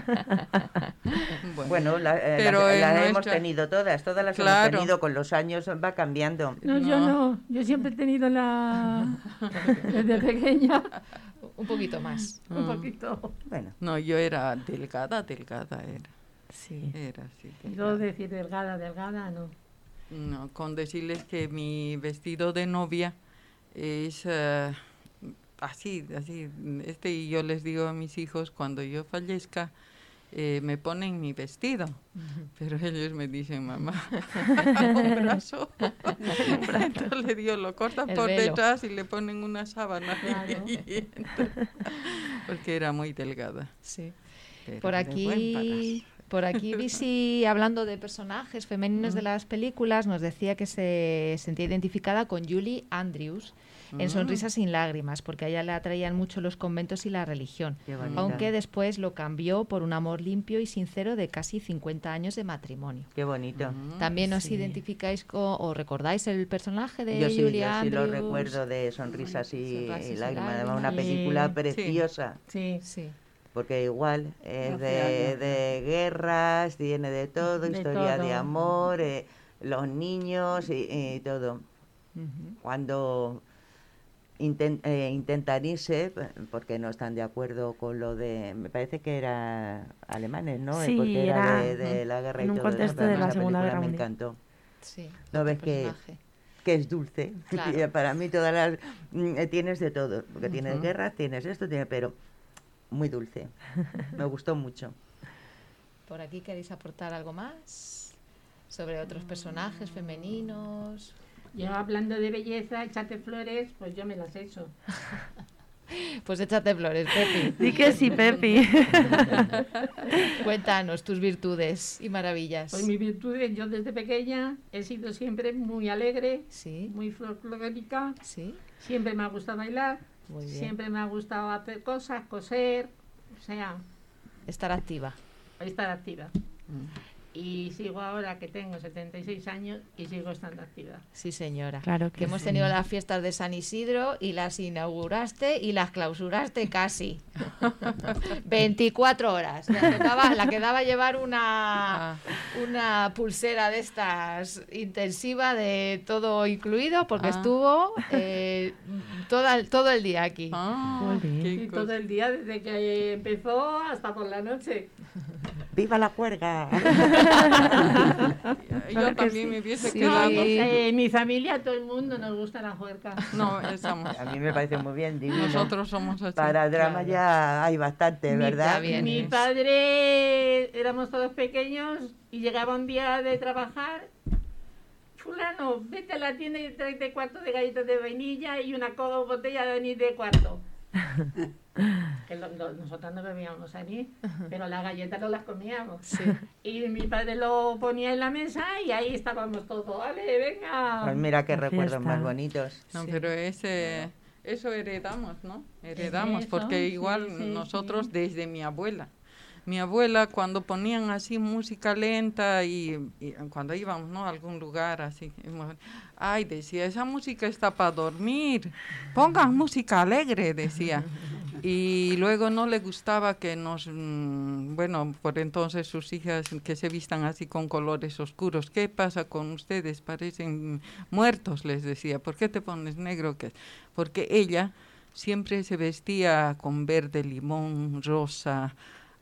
Bueno, pero en la hemos nuestra- tenido todas las Claro. hemos tenido, con los años va cambiando. No, yo no. Yo siempre he tenido desde pequeña, Un poquito más. un poquito. Bueno, No, yo era delgada era. Sí. Era así. Yo decir delgada, no. No, con decirles que mi vestido de novia es así. Y yo les digo a mis hijos, cuando yo fallezca, me ponen mi vestido. Pero ellos me dicen, mamá, un brazo. Entonces le digo, lo cortan El por velo. detrás y le ponen una sábana. Claro. Porque era muy delgada. Sí. pero Por de buen aquí, por aquí Visi, hablando de personajes femeninos de las películas, nos decía que se sentía identificada con Julie Andrews en Sonrisas sin lágrimas, porque a ella le atraían mucho los conventos y la religión, Qué bonita. aunque después lo cambió por un amor limpio y sincero de casi 50 años de matrimonio. qué bonito. ¿También os identificáis o recordáis el personaje de Yo sí, Julie yo sí lo Andrews? recuerdo de Sonrisas y Sonrisas y Lágrimas. Además, una lágrimas. película Sí. preciosa. Sí. Sí. Porque igual es No sé, de guerras, tiene de todo, De historia de todo. amor, los niños y todo. Ujú. Cuando intentan irse, porque no están de acuerdo con lo de... Me parece que era alemanes, ¿no? Sí, Porque era de la guerra en y un todo eso, contexto pero de a mí la esa Segunda película Guerra me Mundial. encantó. Sí. ¿No otro ves personaje. que es dulce? Claro. Y para mí todas las... tienes de todo, porque tienes Ujú. guerras, tienes esto, pero muy dulce. Me gustó mucho. ¿Por aquí queréis aportar algo más sobre otros personajes femeninos? Yo hablando de belleza, échate flores, pues yo me las echo. Pues échate flores, Pepi. Di que sí, Pepi. Cuéntanos tus virtudes y maravillas. Pues mi virtud es, yo desde pequeña he sido siempre muy alegre, Sí, muy folclórica, sí, siempre me ha gustado bailar, muy bien. siempre me ha gustado hacer cosas, coser, o sea, Estar activa. estar activa. Y sigo ahora que tengo 76 años y sigo estando activa. Sí, señora. Claro que hemos sí. tenido las fiestas de San Isidro y las inauguraste y las clausuraste casi. 24 horas. La quedaba llevar una pulsera de estas intensiva de todo incluido porque estuvo todo el día aquí. Ah, Muy bien. qué Y cosa. todo el día desde que empezó hasta por la noche. ¡Viva la juerga! Yo también me hubiese Sí. quedado. Mi familia, todo el mundo nos gusta la juerga. No, estamos. A mí me parece muy bien, divino. Nosotros somos así. Para drama Claro. ya hay bastante, ¿verdad? bien. Mi es. padre, éramos todos pequeños y llegaba un día de trabajar. Fulano, vete a la tienda y tráete cuarto de galletas de vainilla y una botella de anís de cuarto. Que nosotros no bebíamos allí, pero las galletas no las comíamos. Y mi padre lo ponía en la mesa y ahí estábamos todos, vale, venga. Pues mira qué La recuerdos fiesta. más bonitos. No, Sí. pero eso heredamos, ¿no? Heredamos, Eso, porque sí, igual sí, nosotros sí. desde mi abuela. Mi abuela cuando ponían así música lenta y cuando íbamos, ¿no? A algún lugar así, ay, decía, esa música está para dormir, pongan música alegre, decía. Y luego no le gustaba que bueno, por entonces sus hijas que se vistan así con colores oscuros. ¿Qué pasa con ustedes? Parecen muertos, les decía. ¿Por qué te pones negro? Porque ella siempre se vestía con verde, limón, rosa,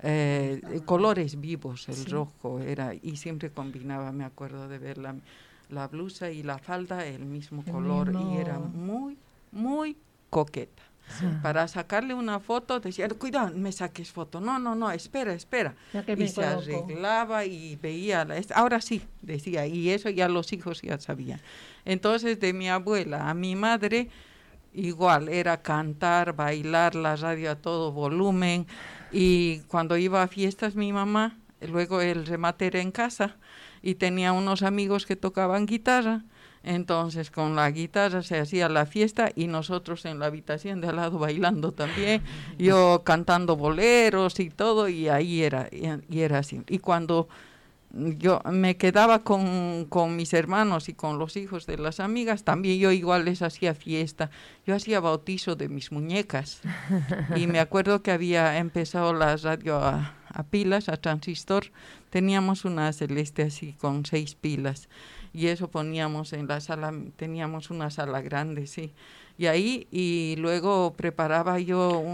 colores vivos, el rojo era, y siempre combinaba, me acuerdo de ver la blusa y la falda el mismo color y era muy, muy coqueta. Para sacarle una foto decía, cuidado, me saques foto, no, espera. Ya que Y me se coloco. arreglaba y veía, ahora sí, decía, y eso ya los hijos ya sabían. Entonces de mi abuela a mi madre, igual, era cantar, bailar, la radio a todo volumen, y cuando iba a fiestas mi mamá, luego el remate era en casa, y tenía unos amigos que tocaban guitarra, entonces con la guitarra se hacía la fiesta y nosotros en la habitación de al lado bailando también, yo cantando boleros y todo, y ahí era así. Y cuando yo me quedaba con mis hermanos y con los hijos de las amigas, también yo igual les hacía fiesta, yo hacía bautizo de mis muñecas, y me acuerdo que había empezado la radio a pilas, a transistor, teníamos una celeste así con 6 pilas, y eso poníamos en la sala, teníamos una sala grande, sí, y ahí, y luego preparaba yo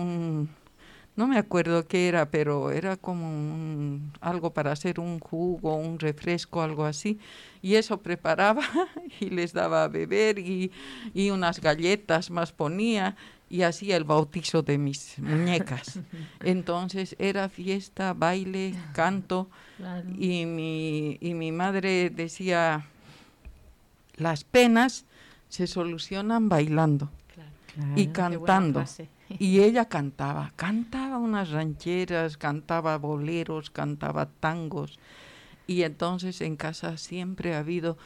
no me acuerdo qué era, pero era como algo para hacer un jugo, un refresco, algo así, y eso preparaba y les daba a beber, y unas galletas más ponía, y hacía el bautizo de mis muñecas. Entonces era fiesta, baile, canto, Claro. y mi madre decía, las penas se solucionan bailando y Qué buena cantando. frase. Y ella cantaba unas rancheras, cantaba boleros, cantaba tangos. Y entonces en casa siempre ha habido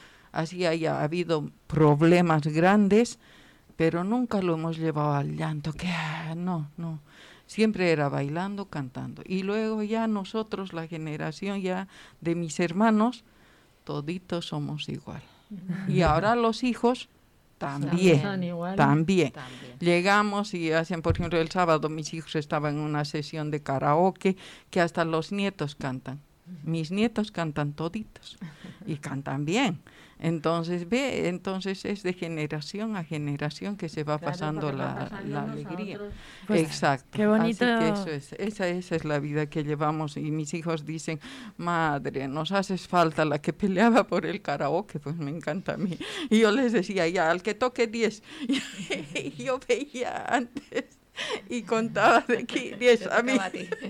problemas grandes, pero nunca lo hemos llevado al llanto, no. Siempre era bailando, cantando. Y luego ya nosotros, la generación ya de mis hermanos, toditos somos igual. Y ahora los hijos también. Son igual. También. Llegamos y hacen, por ejemplo, el sábado mis hijos estaban en una sesión de karaoke que hasta los nietos cantan. Mis nietos cantan toditos y cantan bien. Entonces, entonces es de generación a generación que se va pasando la alegría. Pues, exacto. qué bonito. Así que esa es la vida que llevamos. Y mis hijos dicen, madre, nos haces falta la que peleaba por el karaoke, pues me encanta a mí. Y yo les decía, ya, al que toque 10. Y yo veía antes y contaba de aquí 10 a mí.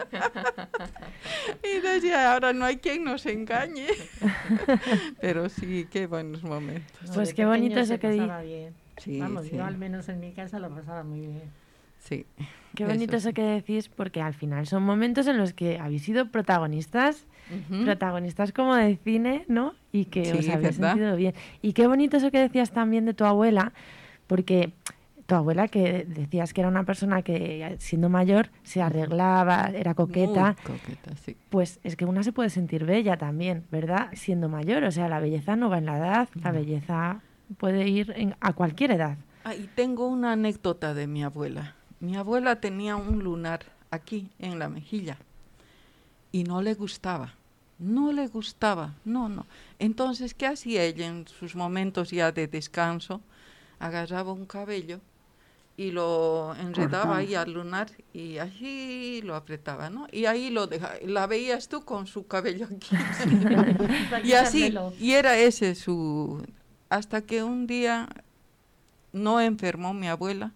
Y decía, ahora no hay quien nos engañe. Pero sí, qué buenos momentos. Pues De qué bonito pequeño eso se que pasaba bien. Sí, Vamos, sí. yo al menos en mi casa lo pasaba muy bien. Sí. Qué bonito Eso eso que decís, porque al final son momentos en los que habéis sido protagonistas, Ujú. protagonistas como de cine, ¿no? Y que Sí, os habéis ¿verdad? sentido bien. Y qué bonito eso que decías también de tu abuela, porque tu abuela, que decías que era una persona que siendo mayor se arreglaba, era coqueta, Muy coqueta, sí. pues es que una se puede sentir bella también, ¿verdad? Siendo mayor, o sea, la belleza no va en la edad, la belleza puede ir a cualquier edad. Y tengo una anécdota de mi abuela. Mi abuela tenía un lunar aquí en la mejilla y no le gustaba. No. Entonces, ¿qué hacía ella en sus momentos ya de descanso? Agarraba un cabello y lo enredaba ahí al lunar y así lo apretaba, ¿no? Y ahí lo dejaba. La veías tú con su cabello aquí. Y así, y era ese su... Hasta que un día no enfermó mi abuela,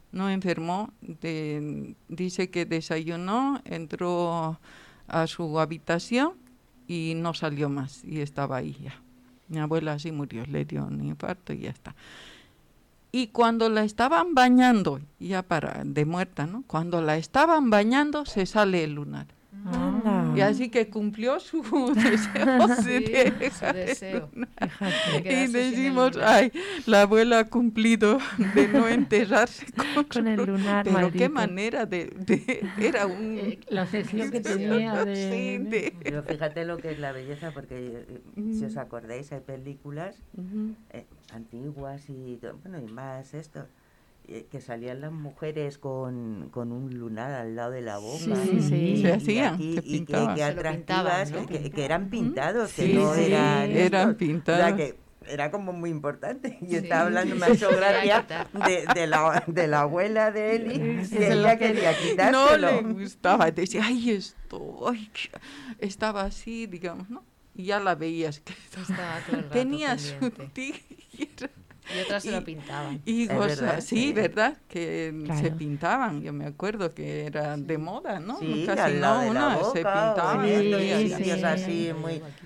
dice que desayunó, entró a su habitación y no salió más y estaba ahí ya. Mi abuela así murió, le dio un infarto y ya está. Y cuando la estaban bañando, ya de muerta, ¿no? Cuando la estaban bañando, se sale el lunar. Anda. Y así que cumplió su deseo Sí, de su dejar el deseo. lunar. De Y quedarse sin el decimos, lunar. ay, la abuela ha cumplido de no enterrarse Con el lunar, Pero maldito. qué manera era un... La obsesión que tenía de... Sí, de- Pero fíjate lo que es la belleza, porque si os acordáis, hay películas Ujú. antiguas bueno, y más esto, que salían las mujeres con un lunar al lado de la boca. Sí, sí. Y, Se hacían, aquí- se y pintaban. que Se lo pintaban, atractivas, ¿no? que eran pintados, que Sí, no sí, eran... eran estos. pintados. O sea, que era como muy importante. Y Sí, estaba hablando, sí, me ha sí, hecho sí, gracia quitar. de la abuela de Eli, Sí, que se lo ella quería. quería No quitárselo. le gustaba, decía, ay, esto, ay, estaba así, digamos, ¿no? Y ya la veías que Estaba todo el rato tenía su pendiente. tijera. Y otras se y- lo pintaban. Y Es cosas, verdad, sí, sí. ¿verdad? Que se Claro. pintaban, yo me acuerdo que era de moda, ¿no? Sí, Casi al lado no, de la una boca, se o pintaban. en esto, Sí, y sí. sitios así Lo muy... llevo aquí.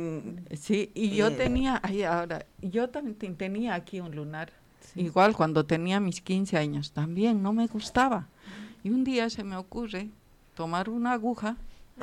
Sí, y Sí. yo tenía, ay, ahora, yo también tenía aquí un lunar, igual cuando tenía mis 15 años, también no me gustaba. Y un día se me ocurre tomar una aguja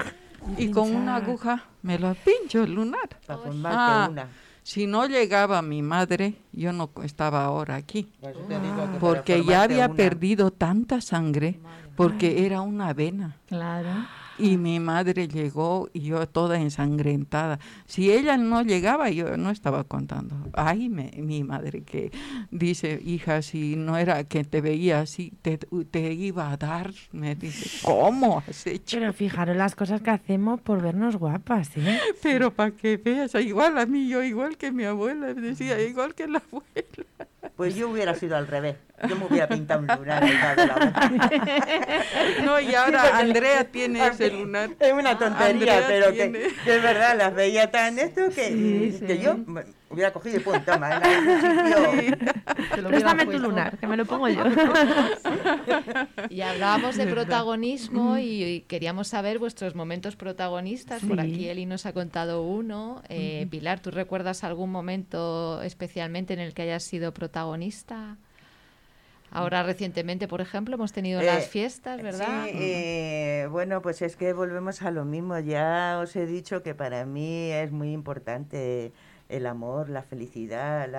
y con una pinchar. aguja me lo pincho el lunar. Para formarte Ah, una. Si no llegaba mi madre, yo no estaba ahora aquí, Por eso te digo que para porque ya formarte había una. perdido tanta sangre, porque era una vena. Claro. Y mi madre llegó y yo toda ensangrentada. Si ella no llegaba, yo no estaba contando. Ay, mi madre que dice, hija, si no era que te veía así, te iba a dar. Me dice, ¿cómo has hecho? Pero fijaros las cosas que hacemos por vernos guapas, ¿eh? Pero para que veas, igual a mí, yo igual que mi abuela, decía, igual que la abuela. Pues yo hubiera sido al revés. Yo me hubiera pintado un lunar al lado de la boca. No, y ahora Andrea tiene ese lunar. Es una tontería, Andrea pero tiene. que es verdad, las veía tan esto que, Sí, que sí. yo me hubiera cogido y pum, toma, en algún sitio. Se lo Préstame hubiera tu puesto. lunar, que me lo pongo yo. Y hablábamos de protagonismo y queríamos saber vuestros momentos protagonistas. Por Sí. aquí Eli nos ha contado uno. Pilar, ¿tú recuerdas algún momento especialmente en el que hayas sido protagonista? Ahora recientemente, por ejemplo, hemos tenido las fiestas, ¿verdad? Sí, bueno, pues es que volvemos a lo mismo. Ya os he dicho que para mí es muy importante el amor, la felicidad,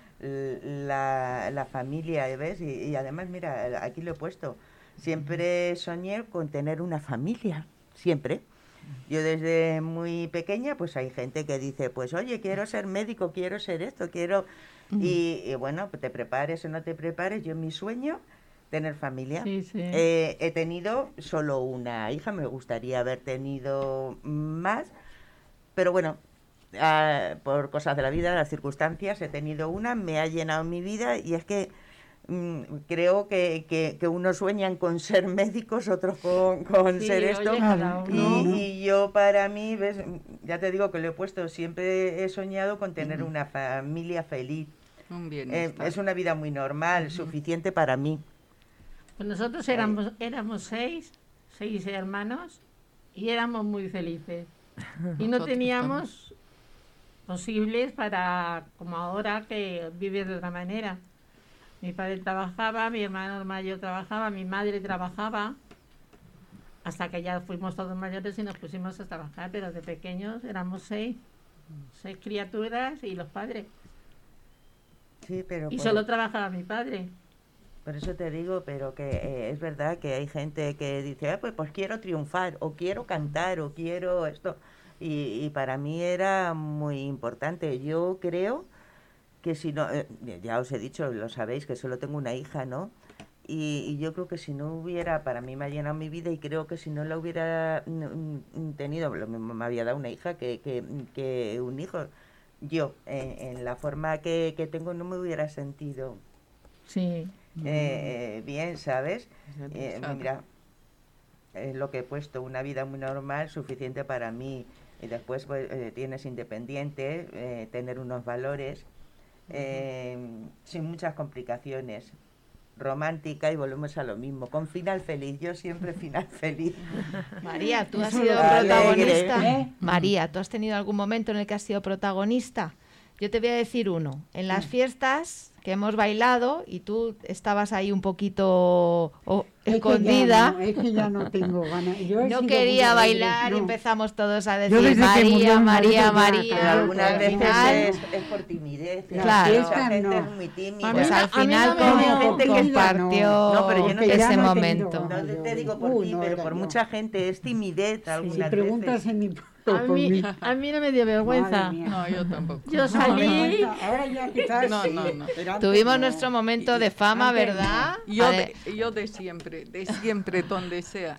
la familia, ¿ves? Y además, mira, aquí lo he puesto. Siempre soñé con tener una familia, siempre. Yo desde muy pequeña, pues hay gente que dice, pues oye, quiero ser médico, quiero ser esto, quiero... Y bueno, te prepares o no te prepares, yo en mi sueño, tener familia. Sí, sí. He tenido solo una hija, me gustaría haber tenido más, pero bueno, por cosas de la vida, las circunstancias, he tenido una, me ha llenado mi vida y es que creo que unos sueñan con ser médicos, otros con Sí, ser oye, esto. cada uno. Y yo para mí, ¿ves? Ya te digo que lo he puesto, siempre he soñado con tener una familia feliz. Un bienestar. Es una vida muy normal, suficiente para mí. Pues nosotros éramos seis hermanos y éramos muy felices. Y no Nosotros teníamos posibles para, como ahora, que vivir de otra manera. Mi padre trabajaba, mi hermano mayor trabajaba, mi madre trabajaba, hasta que ya fuimos todos mayores y nos pusimos a trabajar, pero de pequeños éramos seis criaturas y los padres. Sí, pero Y solo trabajaba mi padre. por eso te digo, pero que es verdad que hay gente que dice, pues quiero triunfar, o quiero cantar, o quiero esto. Y para mí era muy importante. Yo creo que si no, ya os he dicho, lo sabéis, que solo tengo una hija, ¿no? Y yo creo que si no hubiera, para mí me ha llenado mi vida y creo que si no la hubiera tenido, lo mismo me había dado una hija que un hijo. Yo, en la forma que tengo, no me hubiera sentido Sí. bien, ¿sabes? Realizada. Mira, es lo que he puesto, una vida muy normal, suficiente para mí. Y después pues, tienes independiente, tener unos valores, sin muchas complicaciones. Romántica y volvemos a lo mismo, con final feliz, yo siempre final feliz. María, ¿tú has Eso sido lo protagonista? alegre. María, ¿tú has tenido algún momento en el que has sido protagonista? Yo te voy a decir uno. En las fiestas, que hemos bailado y tú estabas ahí un poquito escondida. Es que ya no tengo ganas. No quería bailar y empezamos todos a decir desde que María, murió mi María, marido, María. Pero algunas Al veces final, es por timidez. Claro. Mucha gente es muy tímida. Pues al a mí final no me dio compartió No, pero yo no ese no momento. tengo No ganas. te digo por ti, no pero era por yo. mucha gente es timidez Si algunas preguntas veces. en mi A mí no me dio vergüenza. Madre mía. No, yo tampoco. Yo salí. Ahora ya quizás No, sí, no. pero antes Tuvimos no. nuestro momento de fama, Antes no. ¿verdad? Yo de siempre, donde sea.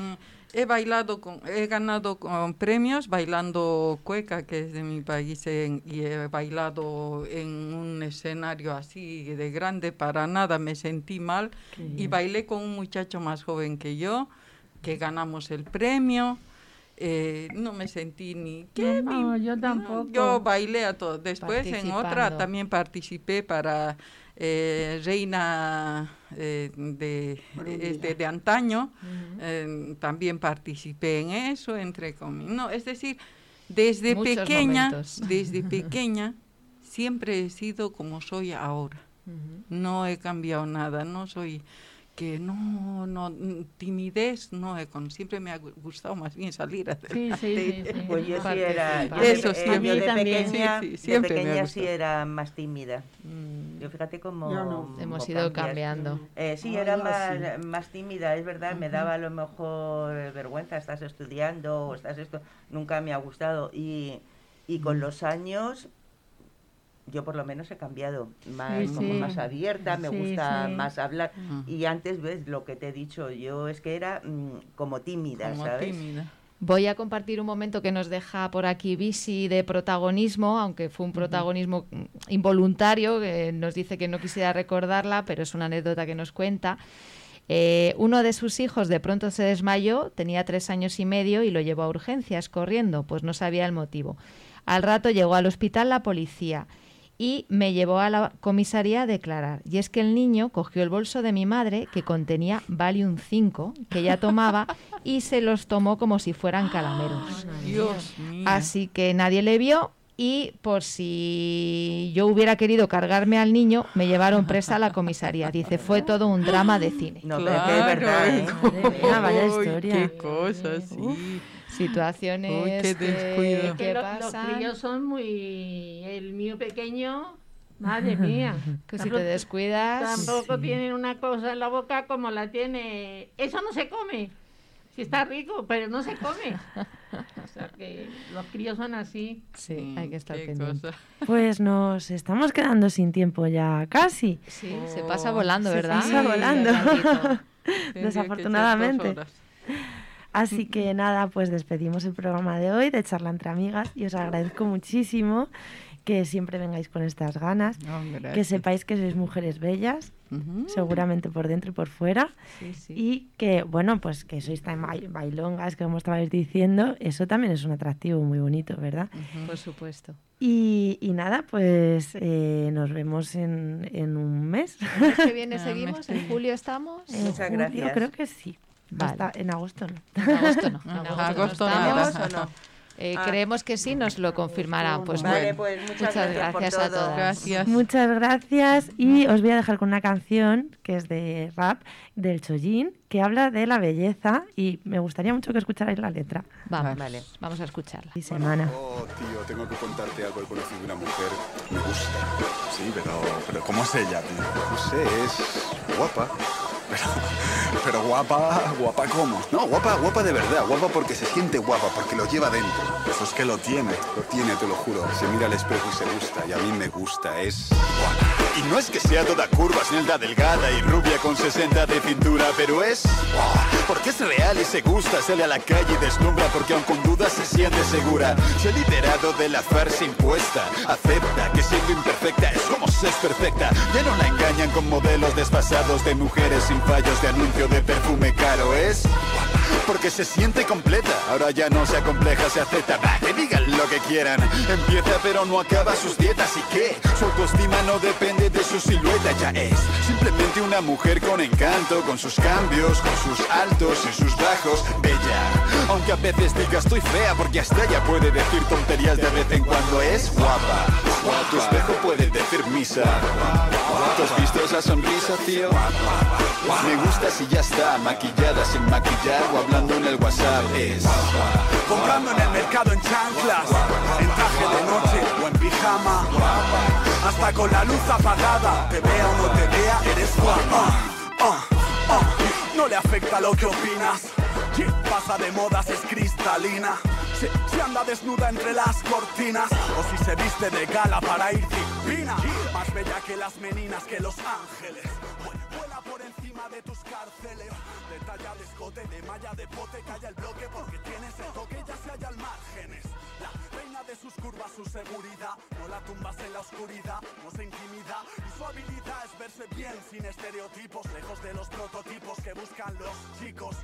He ganado con premios bailando cueca, que es de mi país, y he bailado en un escenario así de grande, para nada me sentí mal. Y bailé con un muchacho más joven que yo, que ganamos el premio. No me sentí ni... ¿qué? No, yo tampoco. Yo bailé a todo. Después en otra Participando. también participé para Reina de antaño. También participé en eso, entre comillas. No, es decir, desde Muchos pequeña siempre he sido como soy ahora. No he cambiado nada, no soy... timidez siempre me ha gustado más bien salir adelante. Sí. Pues yo sí era, Eso sí, yo de también. pequeña, Sí, de siempre me ha pequeña sí gustado. era más tímida. Yo fíjate cómo... Yo no. cómo Hemos ido cambias. cambiando. Sí, Ah, era yo más tímida, es verdad, me daba a lo mejor vergüenza, estás estudiando o estás esto, nunca me ha gustado y con los años yo por lo menos he cambiado, como más abierta, me gusta más hablar y antes, ves, lo que te he dicho, yo es que era como tímida, Como ¿sabes? tímida. Voy a compartir un momento que nos deja por aquí Bisi de protagonismo, aunque fue un protagonismo involuntario, que nos dice que no quisiera recordarla, pero es una anécdota que nos cuenta. Uno de sus hijos de pronto se desmayó, tenía 3 años y medio y lo llevó a urgencias corriendo, pues no sabía el motivo. Al rato llegó al hospital la policía y me llevó a la comisaría a declarar. Y es que el niño cogió el bolso de mi madre, que contenía Valium 5, que ella tomaba, y se los tomó como si fueran calameros. Dios mío. Así que nadie le vio y por si yo hubiera querido cargarme al niño, me llevaron presa a la comisaría. Dice, fue todo un drama de cine. No, pero es que es verdad, ¿eh? Madre mía, vaya Uy, historia. qué cosas, sí. Situaciones Uy, qué descuido. que Los pasan. críos son muy... El mío pequeño, madre mía. Que si te descuidas... Tampoco tienen una cosa en la boca como la tiene... Eso no se come. Sí está rico, pero no se come. O sea que los críos son así. Sí, hay que estar Qué pendiente. cosa. Pues nos estamos quedando sin tiempo ya casi. Sí, se pasa volando, Se ¿verdad? pasa volando. Tendría que Desafortunadamente. echar 2 horas. Así que nada, pues despedimos el programa de hoy de Charla entre Amigas y os agradezco muchísimo que siempre vengáis con estas ganas, No, gracias. que sepáis que sois mujeres bellas, seguramente por dentro y por fuera, Sí, sí. y que, bueno, pues que sois tan bailongas, que como estabais diciendo, eso también es un atractivo muy bonito, ¿verdad? Por supuesto. Y nada, pues nos vemos en un mes. ¿El mes que viene seguimos? ¿En julio estamos? En Muchas julio gracias. creo que sí. Vale. Hasta en agosto no. En agosto no. En En agosto agosto no nada. estamos. ¿O no? Creemos que sí, nos lo confirmarán. Pues Vale, bueno, pues muchas gracias por a todo. todas. Gracias. Muchas gracias y os voy a dejar con una canción que es de rap del Chollín que habla de la belleza y me gustaría mucho que escucharais la letra. Vamos, Vale. vamos a escucharla. Y semana. Oh, tío, tengo que contarte algo. He conocido una mujer. Me gusta. Sí, pero ¿cómo es ella, tío? No sé, es guapa. Pero guapa ¿cómo? No, guapa de verdad. Guapa porque se siente guapa, porque lo lleva dentro. Eso es que lo tiene, te lo juro. Se mira al espejo y se gusta, y a mí me gusta, es guapa. Y no es que sea toda curva, snelda, delgada y rubia con 60 de cintura, pero es guapa. Porque es real y se gusta, sale a la calle y deslumbra, porque aun con dudas se siente segura. Se ha liberado de la farsa impuesta, acepta que siendo imperfecta es como ser perfecta. Ya no la engañan con modelos desfasados de mujeres sin fallos de anuncio de perfume caro, es guapa. Porque se siente completa, ahora ya no se acompleja, se acepta. Va, que digan lo que quieran. Empieza pero no acaba sus dietas. ¿Y qué? Su autoestima no depende de su silueta. Ya es simplemente una mujer con encanto, con sus cambios, con sus altos y sus bajos. Bella, aunque a veces diga estoy fea, porque hasta ella puede decir tonterías de vez en cuando. Es guapa. Tu espejo puede decir misa. ¿Tú has visto esa sonrisa, tío? Me gusta si ya está maquillada sin maquillar o hablando en el WhatsApp. Es comprando en el mercado en chanclas, en traje de noche o en pijama, hasta con la luz apagada. Te vea o no te vea, eres guapa. No le afecta lo que opinas. Pasa de modas, es cristalina. Si anda desnuda entre las cortinas, o si se viste de gala para ir divina, más bella que las meninas, que los ángeles. Vuela por encima de tus cárceles, de talla de escote, de malla de pote. Calla el bloque porque tienes el toque, ya se halla al márgenes. La reina de sus curvas, su seguridad, no la tumbas en la oscuridad, no se intimida. Y su habilidad es verse bien sin estereotipos, lejos de los prototipos que buscan los chicos.